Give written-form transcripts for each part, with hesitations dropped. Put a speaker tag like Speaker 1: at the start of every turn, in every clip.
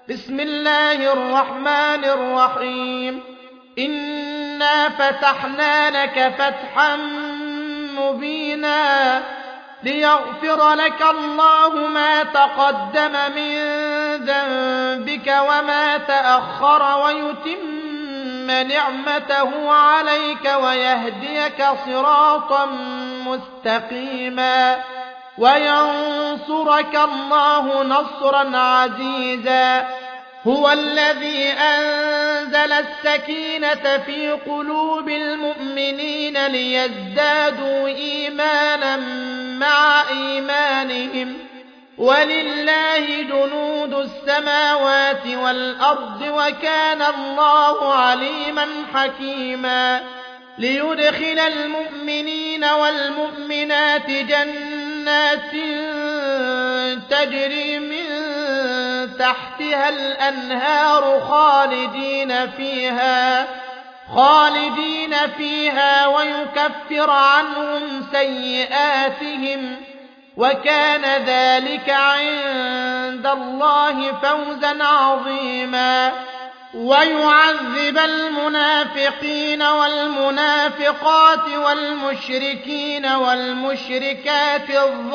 Speaker 1: بسم الله الرحمن الرحيم إنا فتحنا لك فتحا مبينا ليغفر لك الله ما تقدم من ذنبك وما تأخر ويتم نعمته عليك ويهديك صراطا مستقيما وينصرك الله نصرا عزيزا. هو الذي أنزل السكينة في قلوب المؤمنين ليزدادوا إيمانا مع إيمانهم ولله جنود السماوات والأرض وكان الله عليما حكيما. ليدخل المؤمنين والمؤمنات جنات تجري من تحتها الأنهار خالدين فيها ويكفر عنهم سيئاتهم وكان ذلك عند الله فوزا عظيما. ويعذب المنافقين والمنافقات والمشركين والمشركات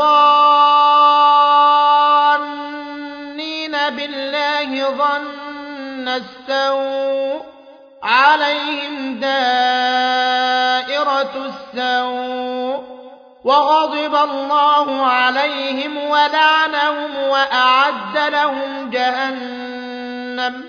Speaker 1: الظانين بالله ظن السوء عليهم دائرة السوء وغضب الله عليهم ولعنهم وأعد لهم جهنم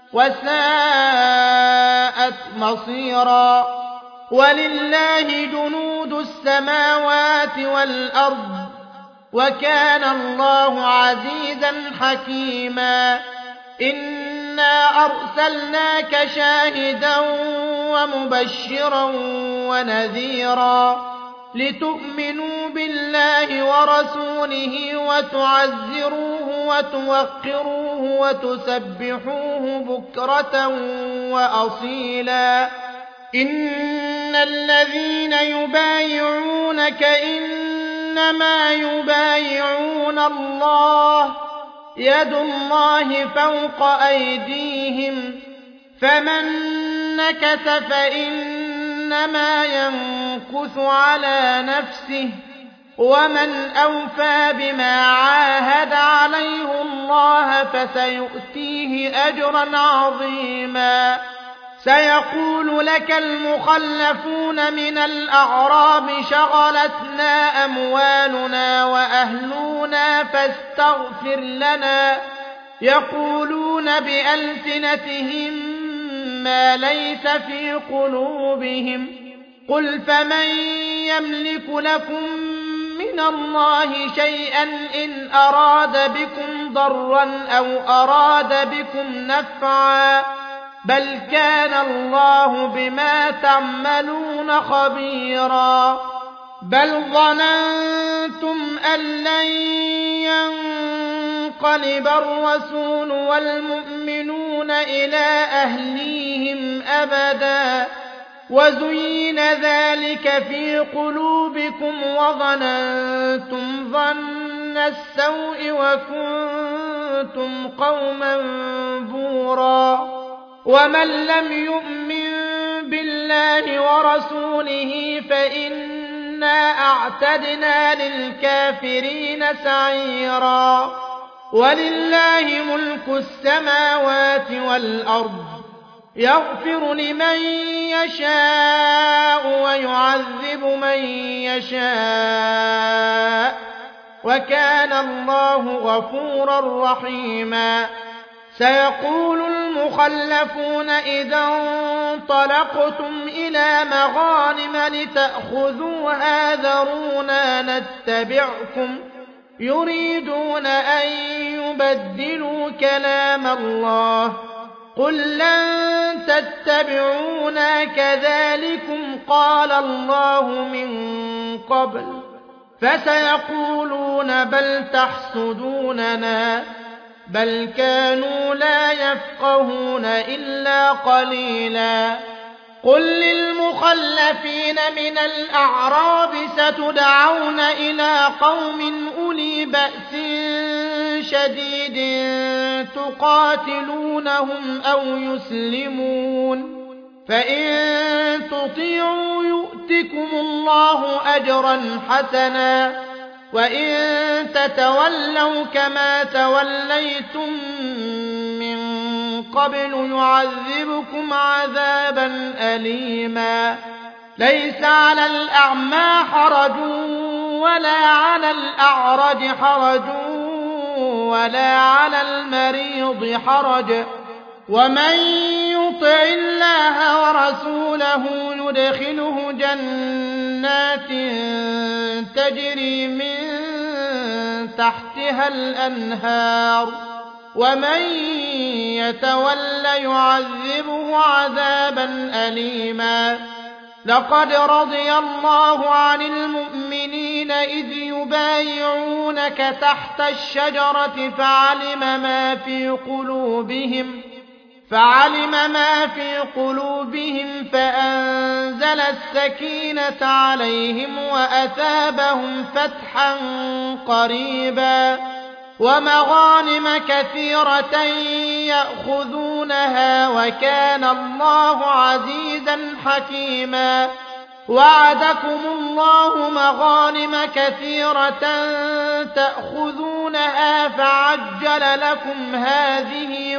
Speaker 1: وساءت مصيرا. ولله جنود السماوات والأرض وكان الله عزيزا حكيما. إنا أرسلناك شاهدا ومبشرا ونذيرا لتؤمنوا بالله ورسوله وتعزروه وتوقروه وتسبحوه بكرة وأصيلا. إن الذين يبايعونك إنما يبايعون الله يد الله فوق أيديهم فمن نكث فإنما ينكث على نفسه ومن أوفى بما عاهد عليه الله فسيؤتيه أجرا عظيما. سيقول لك المخلفون من الأعراب شغلتنا أموالنا وأهلنا فاستغفر لنا يقولون بألسنتهم ما ليس في قلوبهم قل فمن يملك لكم من الله شيئا إن أراد بكم ضرا أو أراد بكم نفعا بل كان الله بما تعملون خبيرا. بل ظننتم أن لن ينقلب الرسول والمؤمنون إلى أهليهم أبدا وزين ذلك في قلوبكم وظننتم ظن السوء وكنتم قوما بورا. ومن لم يؤمن بالله ورسوله فإنا أعتدنا للكافرين سعيرا. ولله ملك السماوات والأرض يغفر لمن يشاء ويعذب من يشاء وكان الله غفورا رحيما. سيقول المخلفون إذا انطلقتم إلى مغانم لتأخذوها ذرونا نتبعكم يريدون أن يبدلوا كلام الله قل لن تتبعونا كذلكم قال الله من قبل فسيقولون بل تحسدوننا بل كانوا لا يفقهون إلا قليلا. قل للمخلفين من الأعراب ستدعون إلى قوم أولي بأس شديد تقاتلونهم أو يسلمون فإن تطيعوا يؤتكم الله أجرا حسنا وإن تتولوا كما توليتم من قبل يعذبكم عذابا أليما ليس على الأعمى حرج ولا على الأعرج حرج ولا على المريض حرج ومن يطع الله ورسوله يدخله جنات تجري من تحتها الأنهار ومن يتول يعذبه عذابا أليما لقد رضي الله عن المؤمنين إذ يبايعونك تحت الشجرة فعلم ما في قلوبهم فأنزل السكينة عليهم وأثابهم فتحا قريبا ومغانم كثيرة يأخذونها وكان الله عزيزا حكيما وعدكم الله مغانم كثيرة تأخذونها فعجل لكم هذه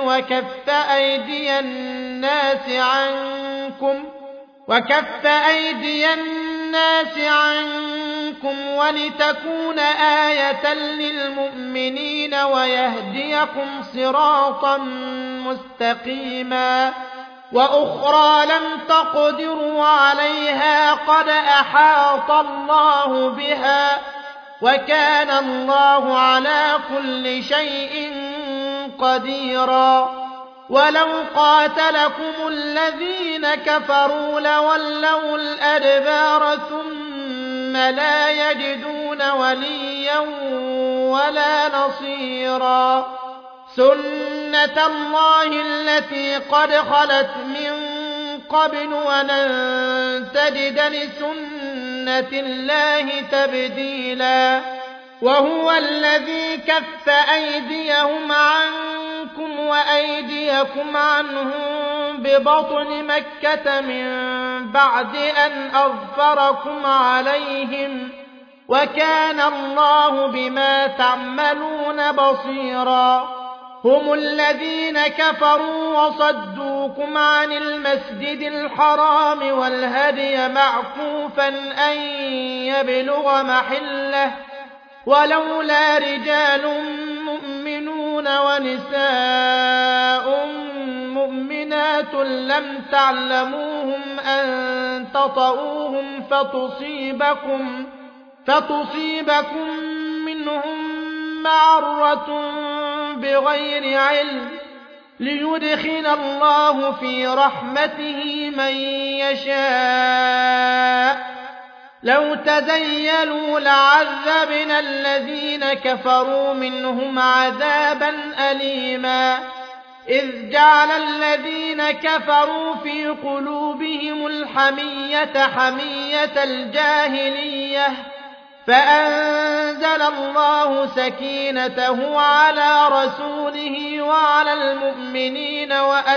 Speaker 1: وكف أيدي الناس عنكم ولتكون آية للمؤمنين ويهديكم صراطا مستقيما وأخرى لم تقدروا عليها قد أحاط الله بها وكان الله على كل شيء قديرا ولو قاتلكم الذين كفروا لولوا الأدبار ثم لا يجدون وليا ولا نصيرا سنة الله التي قد خلت من قبل ولن تجد لسنة الله تبديلا وهو الذي كف أيديهم عنكم وأيديكم عنهم ببطن مكة من بعد أن أظفركم عليهم وكان الله بما تعملون بصيرا هم الذين كفروا وصدوكم عن المسجد الحرام والهدي معكوفا أن يبلغ محله ولولا رجال مؤمنون ونساء مؤمنات لم تعلموهم أن تطؤوهم فتصيبكم منهم معرة بغير علم ليدخل الله في رحمته من يشاء لو تزيلوا لعذبنا الذين كفروا منهم عذابا أليما إذ جعل الذين كفروا في قلوبهم الحمية حمية الجاهلية فأنزل الله سكينته على رسوله وعلى المؤمنين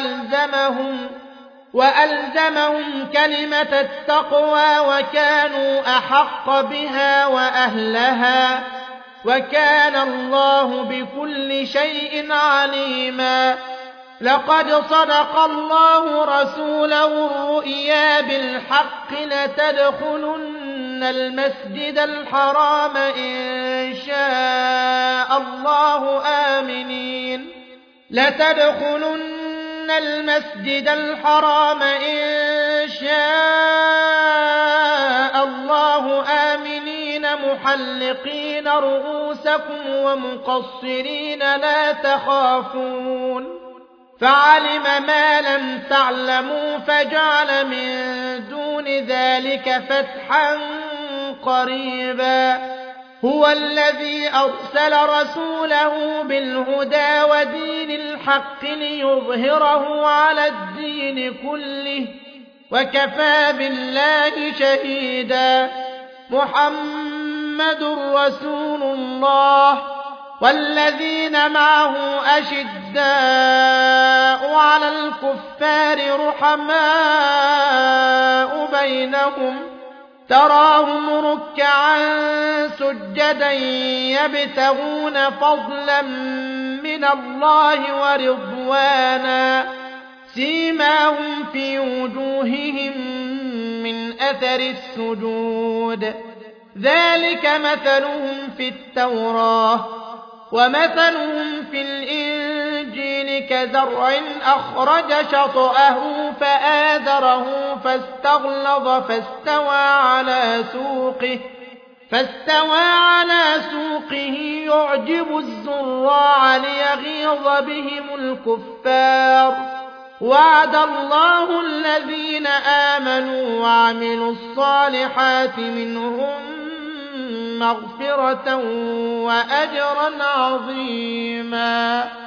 Speaker 1: وألزمهم كلمة التقوى وكانوا أحق بها وأهلها وكان الله بكل شيء عليما لقد صدق الله رسوله الرؤيا بالحق لتدخلن المسجد الحرام إن شاء الله آمنين المسجد الحرام إن شاء الله آمنين محلقين رؤوسكم ومقصرين لا تخافون فعلم ما لم تعلموا فجعل من دون ذلك فتحا قريبا هو الذي أرسل رسوله بالهدى ودين الحق ليظهره على الدين كله وكفى بالله شهيدا محمد رسول الله والذين معه أشداء على الكفار رحماء بينهم تراهم ركعا سجدا يبتغون فضلا من الله ورضوانا سيماهم في وجوههم من أثر السجود ذلك مثلهم في التوراة ومثلهم في الإنجيل كزرع أخرج شطأه فآزره فاستغلظ فاستوى على سوقه يعجب الزراع ليغيظ بهم الكفار وعد الله الذين آمنوا وعملوا الصالحات منهم مغفرة وأجرا عظيما